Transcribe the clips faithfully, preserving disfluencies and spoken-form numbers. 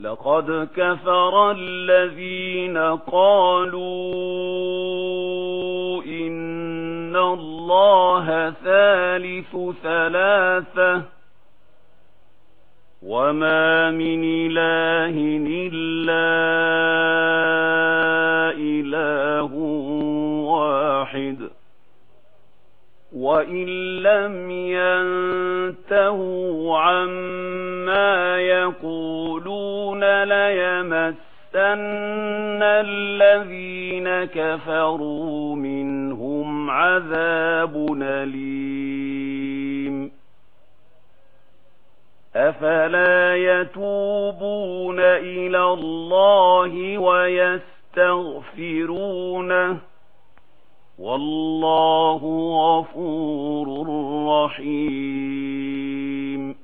لقد كفر الذين قالوا إن الله ثالث ثلاثة وما من إله إلا إله واحد وإن لم ينتهوا عما يقولون ليمسن الذين كفروا منهم عذاب أليم أفلا يتوبون إلى الله ويستغفرونه والله غفور رحيم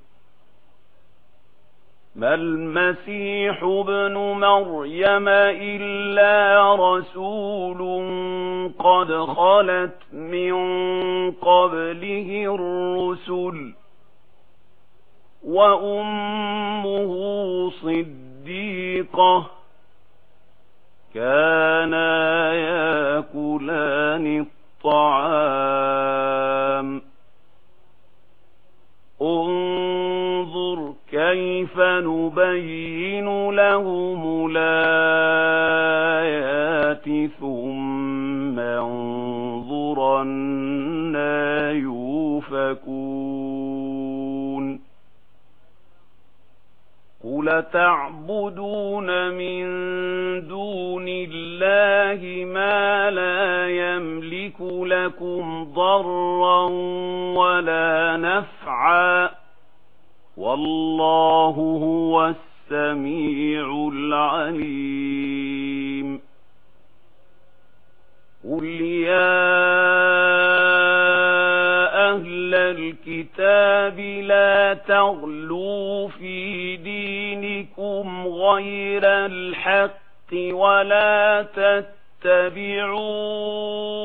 ما المسيح ابن مريم إلا رسول قد خلت من قبله الرسل وأمه صديقة كانا يأكلان الطعام انظر كيف نبين لهم الآيات ثم انظر أنى يؤفكون قل تعبدون من دون الله ما لا يملك لكم ضرا ولا نفعا والله هو السميع العليم قل يا أهل الكتاب لا تغلوا في دينكم غير الحق ولا تتبعوا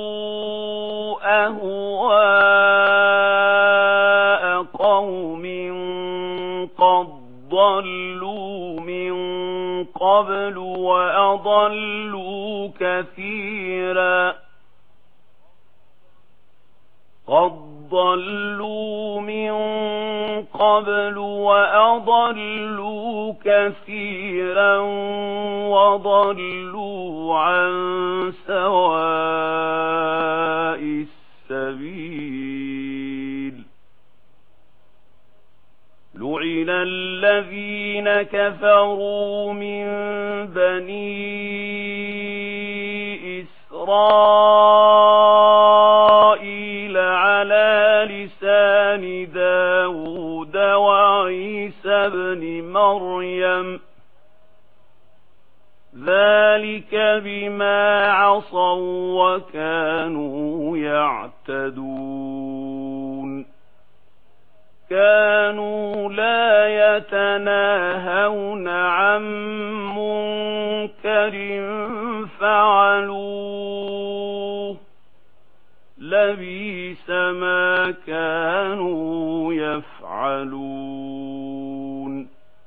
أهواء قوم قد ضلوا من قبل وأضلوا كثيرا قد ضلوا من قبل وأضلوا كثيرا وضلوا عن سواء السبيل لعن الذين كفروا من بني إسرائيل على لسان داود وعيسى بن مريم ذلك بما عصوا وكانوا يعتدون كانوا لا يتناهون عن منكر فعلوه لبئس ما كانوا يفعلون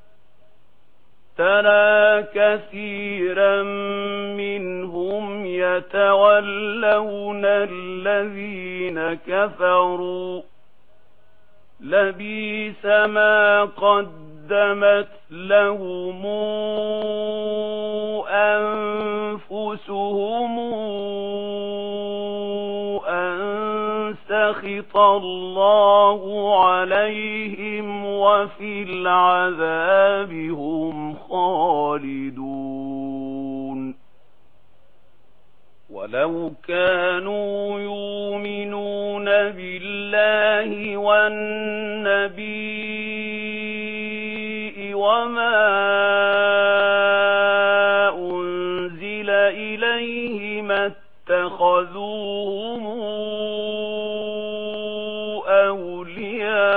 ترى كثيرا منهم يتولون الذين كفروا لبئس ما قدمت لهم أنفسهم أن سخط الله عليهم وفي العذاب هم خالدون ولو كانوا يؤمنون بالله والنبي وما أنزل إليه ما اتخذوهم أولياء